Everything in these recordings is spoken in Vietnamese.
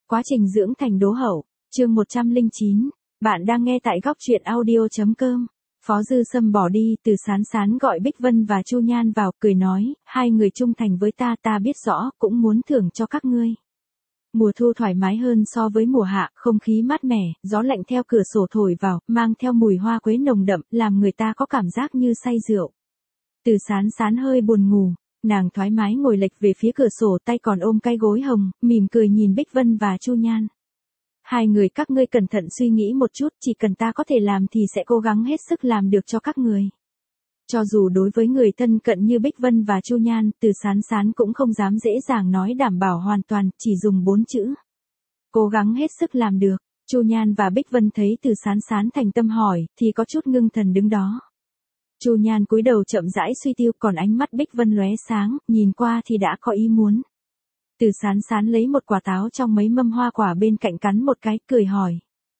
Quá trình dưỡng thành đố hậu, chương 109. Bạn đang nghe tại góc truyện audio.com. Phó Dư Sâm bỏ đi, Từ Sán Sán gọi Bích Vân và Chu Nhan vào, cười nói, hai người trung thành với ta biết rõ, cũng muốn thưởng cho các ngươi. Mùa thu thoải mái hơn so với mùa hạ, không khí mát mẻ, gió lạnh theo cửa sổ thổi vào, mang theo mùi hoa quế nồng đậm, làm người ta có cảm giác như say rượu. Từ Sán Sán hơi buồn ngủ, nàng thoải mái ngồi lệch về phía cửa sổ, tay còn ôm cái gối hồng, mỉm cười nhìn Bích Vân và Chu Nhan. Hai người các ngươi cẩn thận suy nghĩ một chút, chỉ cần ta có thể làm thì sẽ cố gắng hết sức làm được cho các người. Cho dù đối với người thân cận như Bích Vân và Chu Nhan, Từ Sán Sán cũng không dám dễ dàng nói đảm bảo hoàn toàn, chỉ dùng 4 chữ. Cố gắng hết sức làm được. Chu Nhan và Bích Vân thấy Từ Sán Sán thành tâm hỏi, thì có chút ngưng thần đứng đó. Chu Nhan cúi đầu chậm rãi suy tiêu, còn ánh mắt Bích Vân lóe sáng, nhìn qua thì đã có ý muốn. Từ Sán Sán lấy một quả táo trong mấy mâm hoa quả bên cạnh cắn một cái, cười hỏi.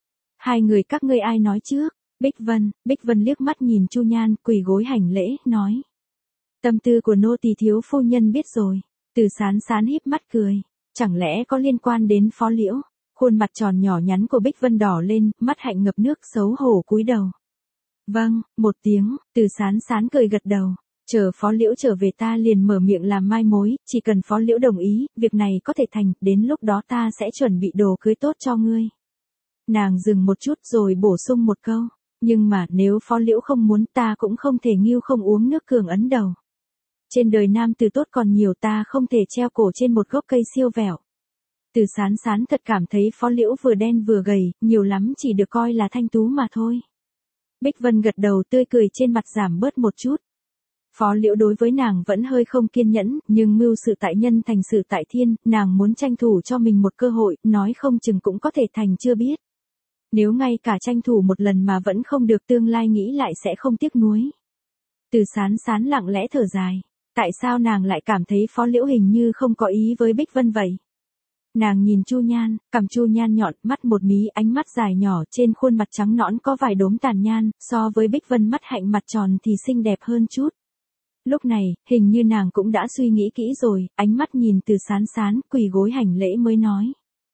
Hai người các ngươi ai nói trước? Bích Vân liếc mắt nhìn Chu Nhan, quỳ gối hành lễ, nói. Tâm tư của nô tỳ thiếu phu nhân biết rồi. Từ Sán Sán híp mắt cười. Chẳng lẽ có liên quan đến Phó Liễu? Khuôn mặt tròn nhỏ nhắn của Bích Vân đỏ lên, mắt hạnh ngập nước, xấu hổ cúi đầu. Vâng, một tiếng, Từ Sán Sán cười gật đầu. Chờ Phó Liễu trở về ta liền mở miệng làm mai mối, chỉ cần Phó Liễu đồng ý, việc này có thể thành, đến lúc đó ta sẽ chuẩn bị đồ cưới tốt cho ngươi. Nàng dừng một chút rồi bổ sung một câu, nhưng mà nếu Phó Liễu không muốn ta cũng không thể nghêu không uống nước cường ấn đầu. Trên đời nam từ tốt còn nhiều, ta không thể treo cổ trên một gốc cây siêu vẹo. Từ Sán Sán thật cảm thấy Phó Liễu vừa đen vừa gầy, nhiều lắm chỉ được coi là thanh tú mà thôi. Bích Vân gật đầu, tươi cười trên mặt giảm bớt một chút. Phó Liễu đối với nàng vẫn hơi không kiên nhẫn, nhưng mưu sự tại nhân thành sự tại thiên, nàng muốn tranh thủ cho mình một cơ hội, nói không chừng cũng có thể thành chưa biết. Nếu ngay cả tranh thủ một lần mà vẫn không được, tương lai nghĩ lại sẽ không tiếc nuối. Từ Sán Sán lặng lẽ thở dài. Tại sao nàng lại cảm thấy Phó Liễu hình như không có ý với Bích Vân vậy? Nàng nhìn Chu Nhan, cằm Chu Nhan nhọn, mắt một mí, ánh mắt dài nhỏ, trên khuôn mặt trắng nõn có vài đốm tàn nhan, so với Bích Vân mắt hạnh mặt tròn thì xinh đẹp hơn chút. Lúc này, hình như nàng cũng đã suy nghĩ kỹ rồi, ánh mắt nhìn Từ Sán Sán, quỳ gối hành lễ mới nói.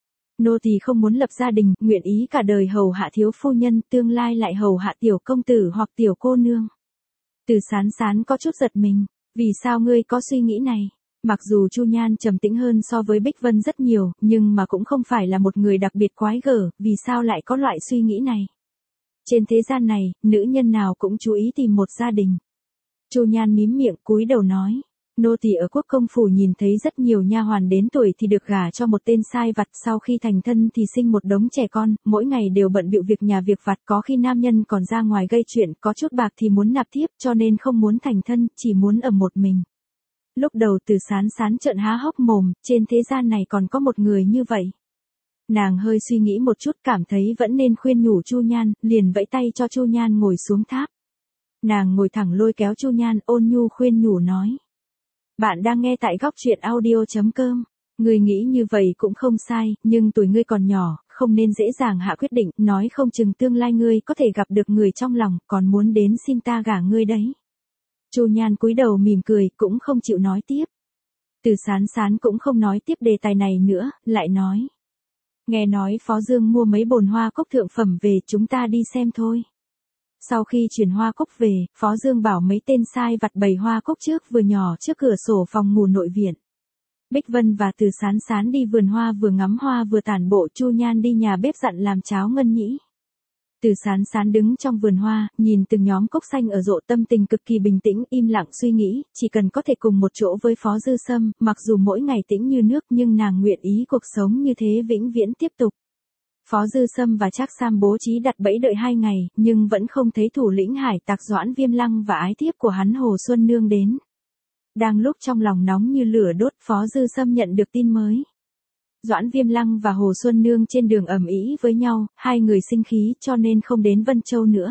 Nô tỳ không muốn lập gia đình, nguyện ý cả đời hầu hạ thiếu phu nhân, tương lai lại hầu hạ tiểu công tử hoặc tiểu cô nương. Từ Sán Sán có chút giật mình, vì sao ngươi có suy nghĩ này? Mặc dù Chu Nhan trầm tĩnh hơn so với Bích Vân rất nhiều, nhưng mà cũng không phải là một người đặc biệt quái gở, vì sao lại có loại suy nghĩ này? Trên thế gian này, nữ nhân nào cũng chú ý tìm một gia đình. Chu Nhan mím miệng cúi đầu nói, nô tỳ ở quốc công phủ nhìn thấy rất nhiều nha hoàn đến tuổi thì được gả cho một tên sai vặt, sau khi thành thân thì sinh một đống trẻ con, mỗi ngày đều bận bịu việc nhà việc vặt, có khi nam nhân còn ra ngoài gây chuyện, có chút bạc thì muốn nạp thiếp, cho nên không muốn thành thân, chỉ muốn ở một mình. Lúc đầu Từ Sán Sán trợn há hốc mồm, trên thế gian này còn có một người như vậy. Nàng hơi suy nghĩ một chút, cảm thấy vẫn nên khuyên nhủ Chu Nhan, liền vẫy tay cho Chu Nhan ngồi xuống tháp. Nàng ngồi thẳng lôi kéo Chu Nhan, ôn nhu khuyên nhủ nói. Bạn đang nghe tại góc truyện audio.com. Ngươi nghĩ như vậy cũng không sai, nhưng tuổi ngươi còn nhỏ, không nên dễ dàng hạ quyết định, nói không chừng tương lai ngươi có thể gặp được người trong lòng, còn muốn đến xin ta gả ngươi đấy. Chu Nhan cúi đầu mỉm cười, cũng không chịu nói tiếp. Từ Sán Sán cũng không nói tiếp đề tài này nữa, lại nói. Nghe nói Phó Dương mua mấy bồn hoa cúc thượng phẩm về, chúng ta đi xem thôi. Sau khi chuyển hoa cúc về, Phó Dương bảo mấy tên sai vặt bày hoa cúc trước vừa nhỏ trước cửa sổ phòng ngủ nội viện. Bích Vân và Từ Sán Sán đi vườn hoa vừa ngắm hoa vừa tản bộ, Chu Nhan đi nhà bếp dặn làm cháo ngân nhĩ. Từ Sán Sán đứng trong vườn hoa, nhìn từng nhóm cúc xanh ở rộ, tâm tình cực kỳ bình tĩnh, im lặng suy nghĩ, chỉ cần có thể cùng một chỗ với Phó Dư Sâm, mặc dù mỗi ngày tĩnh như nước nhưng nàng nguyện ý cuộc sống như thế vĩnh viễn tiếp tục. Phó Dư Sâm và Trác Sam bố trí đặt bẫy đợi 2 ngày, nhưng vẫn không thấy thủ lĩnh hải tặc Doãn Viêm Lăng và ái thiếp của hắn Hồ Xuân Nương đến. Đang lúc trong lòng nóng như lửa đốt, Phó Dư Sâm nhận được tin mới. Doãn Viêm Lăng và Hồ Xuân Nương trên đường ầm ĩ với nhau, hai người sinh khí cho nên không đến Vân Châu nữa.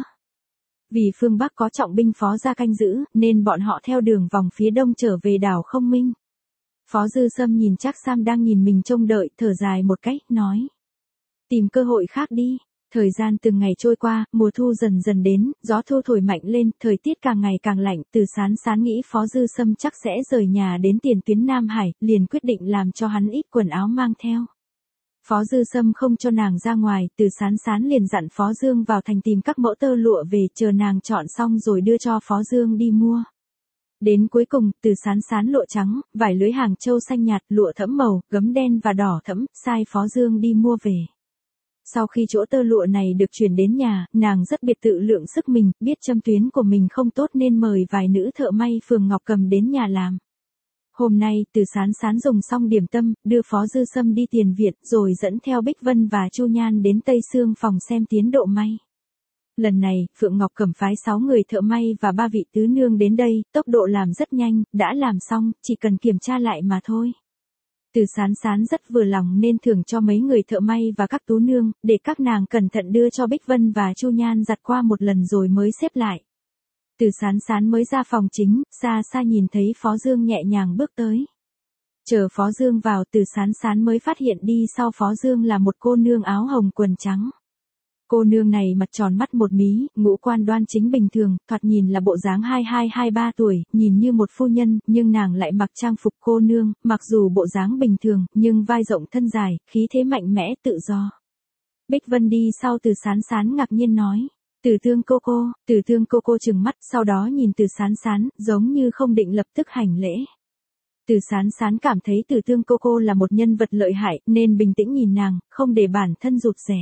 Vì phương Bắc có trọng binh Phó gia canh giữ, nên bọn họ theo đường vòng phía đông trở về đảo Không Minh. Phó Dư Sâm nhìn Trác Sam đang nhìn mình trông đợi, thở dài một cách, nói. Tìm cơ hội khác đi. Thời gian từng ngày trôi qua, mùa thu dần dần đến, gió thu thổi mạnh lên, thời tiết càng ngày càng lạnh, Từ Sán Sán nghĩ Phó Dư Sâm chắc sẽ rời nhà đến tiền tuyến Nam Hải, liền quyết định làm cho hắn ít quần áo mang theo. Phó Dư Sâm không cho nàng ra ngoài, Từ Sán Sán liền dặn Phó Dương vào thành tìm các mẫu tơ lụa về, chờ nàng chọn xong rồi đưa cho Phó Dương đi mua. Đến cuối cùng, Từ Sán Sán lụa trắng, vải lưới Hàng Châu xanh nhạt, lụa thẫm màu, gấm đen và đỏ thẫm, sai Phó Dương đi mua về. Sau khi chỗ tơ lụa này được chuyển đến nhà, nàng rất biệt tự lượng sức mình, biết châm tuyến của mình không tốt nên mời vài nữ thợ may phường Ngọc Cầm đến nhà làm. Hôm nay, Từ Sán Sán dùng xong điểm tâm, đưa Phó Dư Sâm đi tiền viện, rồi dẫn theo Bích Vân và Chu Nhan đến Tây Sương phòng xem tiến độ may. Lần này, Phượng Ngọc Cẩm phái 6 người thợ may và 3 vị tứ nương đến đây, tốc độ làm rất nhanh, đã làm xong, chỉ cần kiểm tra lại mà thôi. Từ Sán Sán rất vừa lòng nên thưởng cho mấy người thợ may và các tú nương, để các nàng cẩn thận đưa cho Bích Vân và Chu Nhan giặt qua một lần rồi mới xếp lại. Từ Sán Sán mới ra phòng chính, xa xa nhìn thấy Phó Dương nhẹ nhàng bước tới. Chờ Phó Dương vào, Từ Sán Sán mới phát hiện đi sau Phó Dương là một cô nương áo hồng quần trắng. Cô nương này mặt tròn mắt một mí, ngũ quan đoan chính bình thường, thoạt nhìn là bộ dáng 22-23 tuổi, nhìn như một phu nhân, nhưng nàng lại mặc trang phục cô nương, mặc dù bộ dáng bình thường, nhưng vai rộng thân dài, khí thế mạnh mẽ tự do. Bích Vân đi sau Từ Sán Sán ngạc nhiên nói. Từ Tương cô cô trừng mắt, sau đó nhìn Từ Sán Sán, giống như không định lập tức hành lễ. Từ Sán Sán cảm thấy Từ Tương cô là một nhân vật lợi hại, nên bình tĩnh nhìn nàng, không để bản thân rụt rè.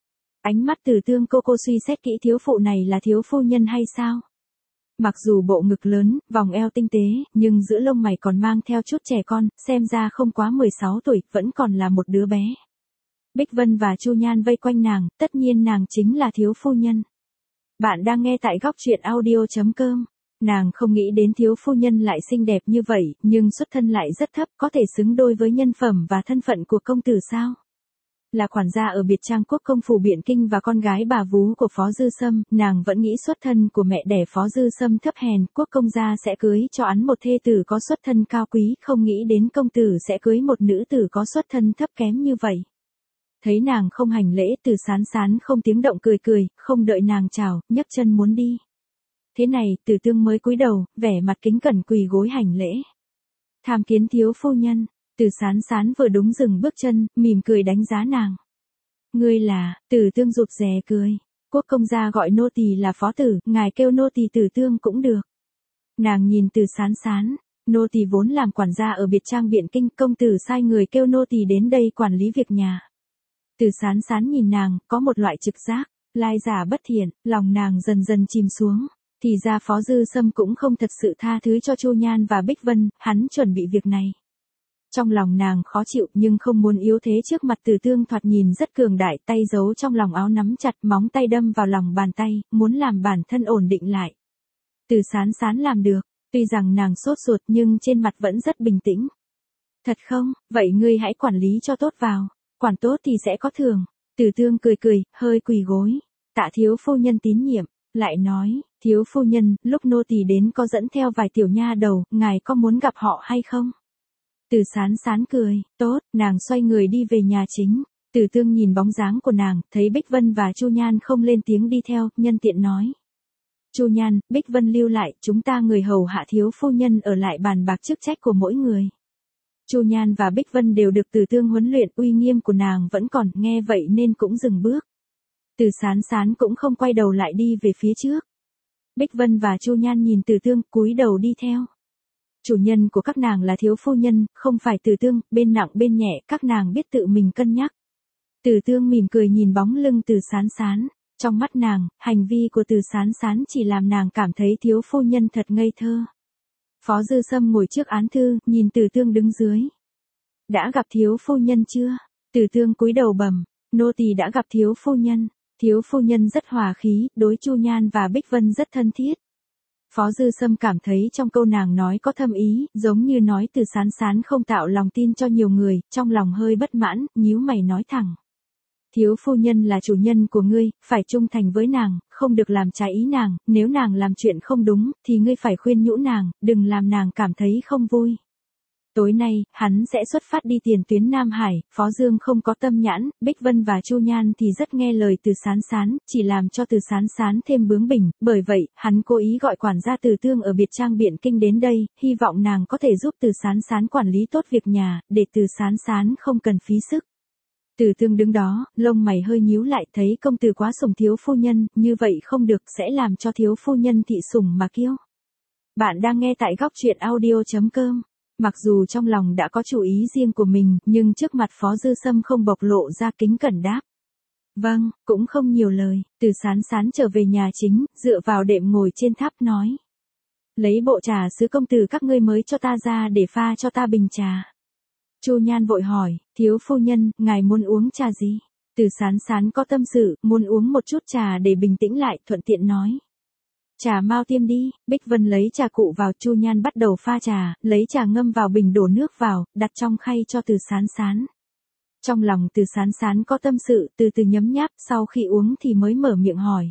Ánh mắt Từ Tương cô suy xét kỹ, thiếu phụ này là thiếu phu nhân hay sao? Mặc dù bộ ngực lớn, vòng eo tinh tế, nhưng giữa lông mày còn mang theo chút trẻ con, xem ra không quá 16 tuổi, vẫn còn là một đứa bé. Bích Vân và Chu Nhan vây quanh nàng, tất nhiên nàng chính là thiếu phu nhân. Bạn đang nghe tại góc truyện audio.com. Nàng không nghĩ đến thiếu phu nhân lại xinh đẹp như vậy, nhưng xuất thân lại rất thấp, có thể xứng đôi với nhân phẩm và thân phận của công tử sao? Là quản gia ở biệt trang quốc công phủ Biện Kinh và con gái bà vú của Phó Dư Sâm, nàng vẫn nghĩ xuất thân của mẹ đẻ Phó Dư Sâm thấp hèn, quốc công gia sẽ cưới cho hắn một thê tử có xuất thân cao quý, không nghĩ đến công tử sẽ cưới một nữ tử có xuất thân thấp kém như vậy. Thấy nàng không hành lễ, Từ Sán Sán không tiếng động cười, không đợi nàng chào, nhấc chân muốn đi. Thế này, Từ Tương mới cúi đầu, vẻ mặt kính cẩn quỳ gối hành lễ. Tham kiến thiếu phu nhân. Từ Sán Sán vừa đúng dừng bước chân, mỉm cười đánh giá nàng. Ngươi là? Từ Tương rụt rè cười. Quốc công gia gọi nô tỳ là phó tử, ngài kêu nô tỳ Từ Tương cũng được. Nàng nhìn Từ Sán Sán, nô tỳ vốn làm quản gia ở biệt trang Biện Kinh, công tử sai người kêu nô tỳ đến đây quản lý việc nhà. Từ Sán Sán nhìn nàng, có một loại trực giác, lai giả bất thiện, lòng nàng dần dần chìm xuống. Thì ra Phó Dư Sâm cũng không thật sự tha thứ cho Chu Nhan và Bích Vân, hắn chuẩn bị việc này. Trong lòng nàng khó chịu nhưng không muốn yếu thế trước mặt Từ Tương thoạt nhìn rất cường đại, tay giấu trong lòng áo nắm chặt, móng tay đâm vào lòng bàn tay, muốn làm bản thân ổn định lại. Từ Sán Sán làm được, tuy rằng nàng sốt ruột nhưng trên mặt vẫn rất bình tĩnh. Thật không, vậy ngươi hãy quản lý cho tốt vào, quản tốt thì sẽ có thưởng. Từ Tương cười, hơi quỳ gối. Tạ thiếu phu nhân tín nhiệm, lại nói, thiếu phu nhân, lúc nô tỳ đến có dẫn theo vài tiểu nha đầu, ngài có muốn gặp họ hay không? Từ Sán Sán cười, tốt, nàng xoay người đi về nhà chính. Từ Tương nhìn bóng dáng của nàng, thấy Bích Vân và Chu Nhan không lên tiếng đi theo, nhân tiện nói. Chu Nhan, Bích Vân lưu lại, chúng ta người hầu hạ thiếu phu nhân ở lại bàn bạc chức trách của mỗi người. Chu Nhan và Bích Vân đều được Từ Tương huấn luyện, uy nghiêm của nàng vẫn còn, nghe vậy nên cũng dừng bước. Từ Sán Sán cũng không quay đầu lại đi về phía trước. Bích Vân và Chu Nhan nhìn Từ Tương, cúi đầu đi theo. Chủ nhân của các nàng là thiếu phu nhân, không phải Từ Tương, bên nặng bên nhẹ, các nàng biết tự mình cân nhắc. Từ Tương mỉm cười nhìn bóng lưng Từ Sán Sán, trong mắt nàng, hành vi của Từ Sán Sán chỉ làm nàng cảm thấy thiếu phu nhân thật ngây thơ. Phó Dư Sâm ngồi trước án thư, nhìn Từ Tương đứng dưới. Đã gặp thiếu phu nhân chưa? Từ Tương cúi đầu bẩm, nô tỳ đã gặp thiếu phu nhân. Thiếu phu nhân rất hòa khí, đối Chu Nhan và Bích Vân rất thân thiết. Phó Dư Sâm cảm thấy trong câu nàng nói có thâm ý, giống như nói Từ Sán Sán không tạo lòng tin cho nhiều người, trong lòng hơi bất mãn, nhíu mày nói thẳng. Thiếu phu nhân là chủ nhân của ngươi, phải trung thành với nàng, không được làm trái ý nàng, nếu nàng làm chuyện không đúng, thì ngươi phải khuyên nhủ nàng, đừng làm nàng cảm thấy không vui. Tối nay, hắn sẽ xuất phát đi tiền tuyến Nam Hải, Phó Dương không có tâm nhãn, Bích Vân và Chu Nhan thì rất nghe lời Từ Sán Sán, chỉ làm cho Từ Sán Sán thêm bướng bỉnh, bởi vậy, hắn cố ý gọi quản gia Từ Tương ở biệt trang Biện Kinh đến đây, hy vọng nàng có thể giúp Từ Sán Sán quản lý tốt việc nhà, để Từ Sán Sán không cần phí sức. Từ Tương đứng đó, lông mày hơi nhíu lại, thấy công tử quá sủng thiếu phu nhân, như vậy không được, sẽ làm cho thiếu phu nhân thị sủng mà kiêu. Bạn đang nghe tại góc truyện audio.com. Mặc dù trong lòng đã có chủ ý riêng của mình, nhưng trước mặt Phó Dư Sâm không bộc lộ ra, kính cẩn đáp. Vâng, cũng không nhiều lời. Từ Sán Sán trở về nhà chính, dựa vào đệm ngồi trên tháp nói. Lấy bộ trà sứ công tử các ngươi mới cho ta ra để pha cho ta bình trà. Chu Nhan vội hỏi, thiếu phu nhân, ngài muốn uống trà gì? Từ Sán Sán có tâm sự, muốn uống một chút trà để bình tĩnh lại, thuận tiện nói. Trà Mao Tiêm đi. Bích Vân lấy trà cụ vào, Chu Nhan bắt đầu pha trà, lấy trà ngâm vào bình đổ nước vào, đặt trong khay cho Từ Sán Sán. Trong lòng Từ Sán Sán có tâm sự, từ từ nhấm nháp, sau khi uống thì mới mở miệng hỏi.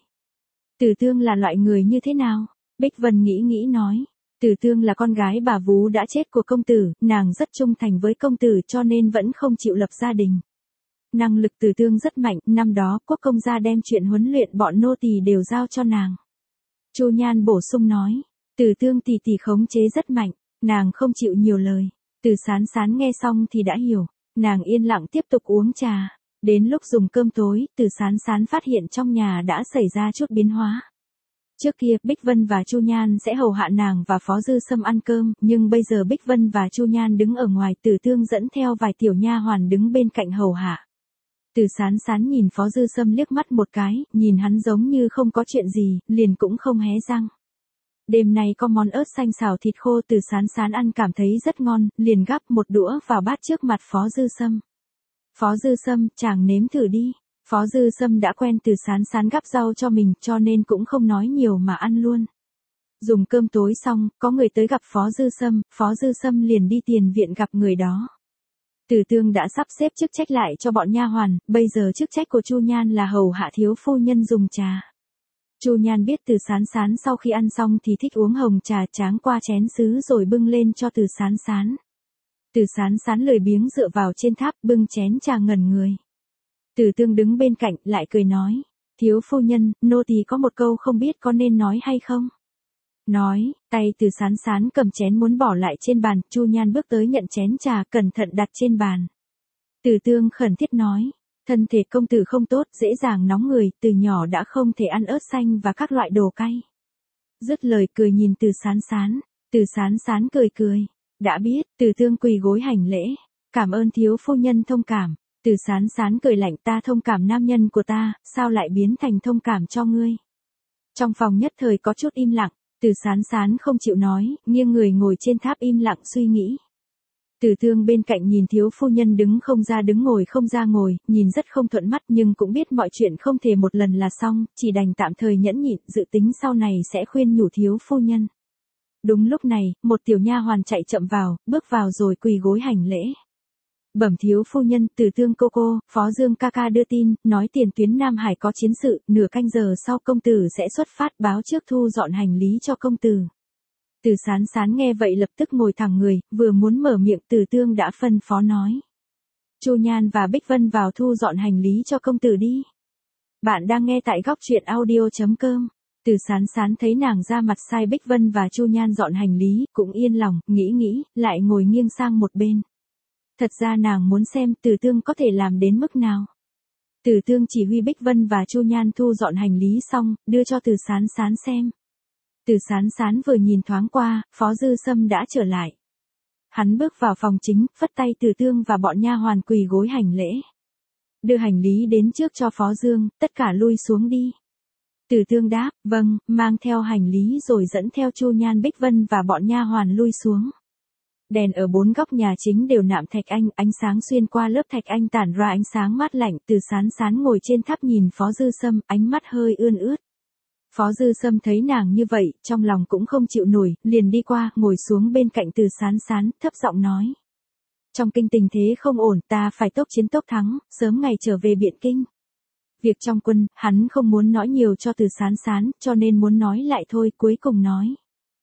Từ Tương là loại người như thế nào? Bích Vân nghĩ nói. Từ Tương là con gái bà vú đã chết của công tử, nàng rất trung thành với công tử cho nên vẫn không chịu lập gia đình. Năng lực Từ Tương rất mạnh, năm đó quốc công gia đem chuyện huấn luyện bọn nô tỳ đều giao cho nàng. Chu Nhan bổ sung nói, Từ Tương tỷ tỷ khống chế rất mạnh, nàng không chịu nhiều lời. Từ Sán Sán nghe xong thì đã hiểu, nàng yên lặng tiếp tục uống trà. Đến lúc dùng cơm tối, Từ Sán Sán phát hiện trong nhà đã xảy ra chút biến hóa. Trước kia, Bích Vân và Chu Nhan sẽ hầu hạ nàng và Phó Dư Sâm ăn cơm, nhưng bây giờ Bích Vân và Chu Nhan đứng ở ngoài, Từ Tương dẫn theo vài tiểu nha hoàn đứng bên cạnh hầu hạ. Từ Sán Sán nhìn Phó Dư Sâm liếc mắt một cái, nhìn hắn giống như không có chuyện gì, liền cũng không hé răng. Đêm nay có món ớt xanh xào thịt khô, Từ Sán Sán ăn cảm thấy rất ngon, liền gắp một đũa vào bát trước mặt Phó Dư Sâm. Phó Dư Sâm, chàng nếm thử đi. Phó Dư Sâm đã quen Từ Sán Sán gắp rau cho mình cho nên cũng không nói nhiều mà ăn luôn. Dùng cơm tối xong, có người tới gặp Phó Dư Sâm liền đi tiền viện gặp người đó. Từ Tương đã sắp xếp chức trách lại cho bọn nha hoàn, bây giờ chức trách của Chu Nhan là hầu hạ thiếu phu nhân dùng trà. Chu Nhan biết Từ Sán Sán sau khi ăn xong thì thích uống hồng trà, tráng qua chén sứ rồi bưng lên cho Từ Sán Sán. Từ Sán Sán lười biếng dựa vào trên tháp bưng chén trà ngẩn người. Từ Tương đứng bên cạnh lại cười nói, thiếu phu nhân, nô tỳ có một câu không biết có nên nói hay không? Nói, tay Từ Sán Sán cầm chén muốn bỏ lại trên bàn, Chu Nhan bước tới nhận chén trà cẩn thận đặt trên bàn. Từ Tương khẩn thiết nói, thân thể công tử không tốt, dễ dàng nóng người, từ nhỏ đã không thể ăn ớt xanh và các loại đồ cay. Dứt lời cười nhìn Từ Sán Sán, Từ Sán Sán cười, đã biết. Từ Tương quỳ gối hành lễ, cảm ơn thiếu phu nhân thông cảm. Từ Sán Sán cười lạnh, ta thông cảm nam nhân của ta, sao lại biến thành thông cảm cho ngươi? Trong phòng nhất thời có chút im lặng, Từ Sán Sán không chịu nói, nghiêng người ngồi trên tháp im lặng suy nghĩ. Từ Tương bên cạnh nhìn thiếu phu nhân đứng không ra đứng ngồi không ra ngồi, nhìn rất không thuận mắt nhưng cũng biết mọi chuyện không thể một lần là xong, chỉ đành tạm thời nhẫn nhịn, dự tính sau này sẽ khuyên nhủ thiếu phu nhân. Đúng lúc này, một tiểu nha hoàn chạy chậm vào, bước vào rồi quỳ gối hành lễ. Bẩm thiếu phu nhân, Từ Tương cô, Phó Dương ca ca đưa tin, nói tiền tuyến Nam Hải có chiến sự, nửa canh giờ sau công tử sẽ xuất phát, báo trước thu dọn hành lý cho công tử. Từ Sán Sán nghe vậy lập tức ngồi thẳng người, vừa muốn mở miệng Từ Tương đã phân phó nói. Chu Nhan và Bích Vân vào thu dọn hành lý cho công tử đi. Bạn đang nghe tại góc truyện audio.com. Từ Sán Sán thấy nàng ra mặt sai Bích Vân và Chu Nhan dọn hành lý, cũng yên lòng, nghĩ, lại ngồi nghiêng sang một bên. Thật ra nàng muốn xem Từ Tương có thể làm đến mức nào. Từ Tương chỉ huy Bích Vân và Chu Nhan thu dọn hành lý xong, đưa cho Từ Sán Sán xem. Từ Sán Sán vừa nhìn thoáng qua, Phó Dư Sâm đã trở lại. Hắn bước vào phòng chính, phất tay Từ Tương và bọn nha hoàn quỳ gối hành lễ. Đưa hành lý đến trước cho Phó Dương, tất cả lui xuống đi. Từ Tương đáp, vâng, mang theo hành lý rồi dẫn theo Chu Nhan Bích Vân và bọn nha hoàn lui xuống. Đèn ở bốn góc nhà chính đều nạm thạch anh, ánh sáng xuyên qua lớp thạch anh tản ra ánh sáng mát lạnh. Từ Sán Sán ngồi trên tháp nhìn Phó Dư Sâm, ánh mắt hơi ươn ướt. Phó Dư Sâm thấy nàng như vậy, trong lòng cũng không chịu nổi, liền đi qua, ngồi xuống bên cạnh Từ Sán Sán, thấp giọng nói. Trong kinh tình thế không ổn, ta phải tốc chiến tốc thắng, sớm ngày trở về Biện Kinh. Việc trong quân, hắn không muốn nói nhiều cho Từ Sán Sán, cho nên muốn nói lại thôi, cuối cùng nói.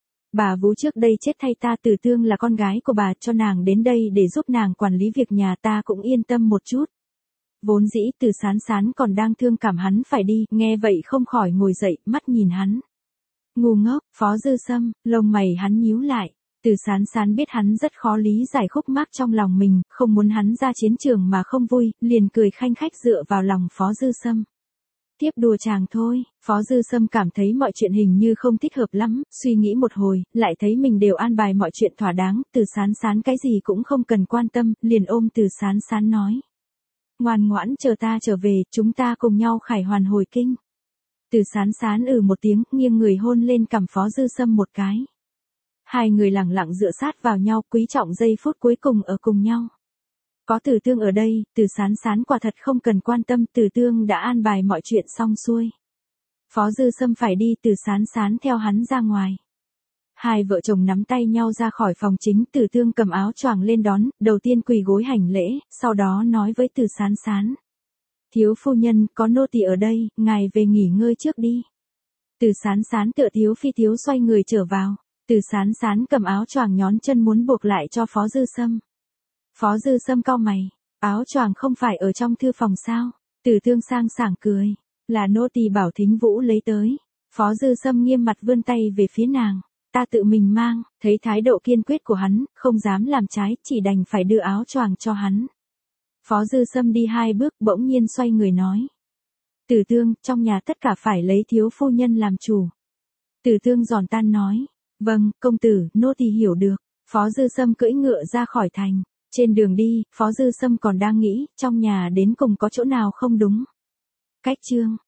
Bà vú trước đây chết thay ta, Từ Tương là con gái của bà, cho nàng đến đây để giúp nàng quản lý việc nhà, ta cũng yên tâm một chút. Vốn dĩ Từ Sán Sán còn đang thương cảm hắn phải đi, nghe vậy không khỏi ngồi dậy, mắt nhìn hắn. Ngu ngốc, Phó Dư Sâm, lông mày hắn nhíu lại. Từ Sán Sán biết hắn rất khó lý giải khúc mắc trong lòng mình, không muốn hắn ra chiến trường mà không vui, liền cười khanh khách dựa vào lòng Phó Dư Sâm. Tiếp đùa chàng thôi, Phó Dư Sâm cảm thấy mọi chuyện hình như không thích hợp lắm, suy nghĩ một hồi, lại thấy mình đều an bài mọi chuyện thỏa đáng, Từ Sán Sán cái gì cũng không cần quan tâm, liền ôm Từ Sán Sán nói. Ngoan ngoãn chờ ta trở về, chúng ta cùng nhau khải hoàn hồi kinh. Từ Sán Sán một tiếng, nghiêng người hôn lên cằm Phó Dư Sâm một cái. Hai người lẳng lặng dựa sát vào nhau, quý trọng giây phút cuối cùng ở cùng nhau. Có Từ Tương ở đây, Từ Sán Sán quả thật không cần quan tâm, Từ Tương đã an bài mọi chuyện xong xuôi. Phó Dư Sâm phải đi, Từ Sán Sán theo hắn ra ngoài. Hai vợ chồng nắm tay nhau ra khỏi phòng chính, Từ Tương cầm áo choàng lên đón, đầu tiên quỳ gối hành lễ, sau đó nói với Từ Sán Sán. Thiếu phu nhân, có nô tỳ ở đây, ngài về nghỉ ngơi trước đi. Từ Sán Sán tựa thiếu phi thiếu xoay người trở vào. Từ Sán Sán cầm áo choàng nhón chân muốn buộc lại cho Phó Dư Sâm. Phó Dư Sâm cau mày, áo choàng không phải ở trong thư phòng sao? Từ Tương sang sảng cười, là nô tỳ bảo Thính Vũ lấy tới. Phó Dư Sâm nghiêm mặt vươn tay về phía nàng, ta tự mình mang, thấy thái độ kiên quyết của hắn, không dám làm trái, chỉ đành phải đưa áo choàng cho hắn. Phó Dư Sâm đi 2 bước bỗng nhiên xoay người nói. Từ Tương, trong nhà tất cả phải lấy thiếu phu nhân làm chủ. Từ Tương giòn tan nói. Vâng, công tử, nô tỳ hiểu được. Phó Dư Sâm cưỡi ngựa ra khỏi thành. Trên đường đi, Phó Dư Sâm còn đang nghĩ, trong nhà đến cùng có chỗ nào không đúng. Cách chương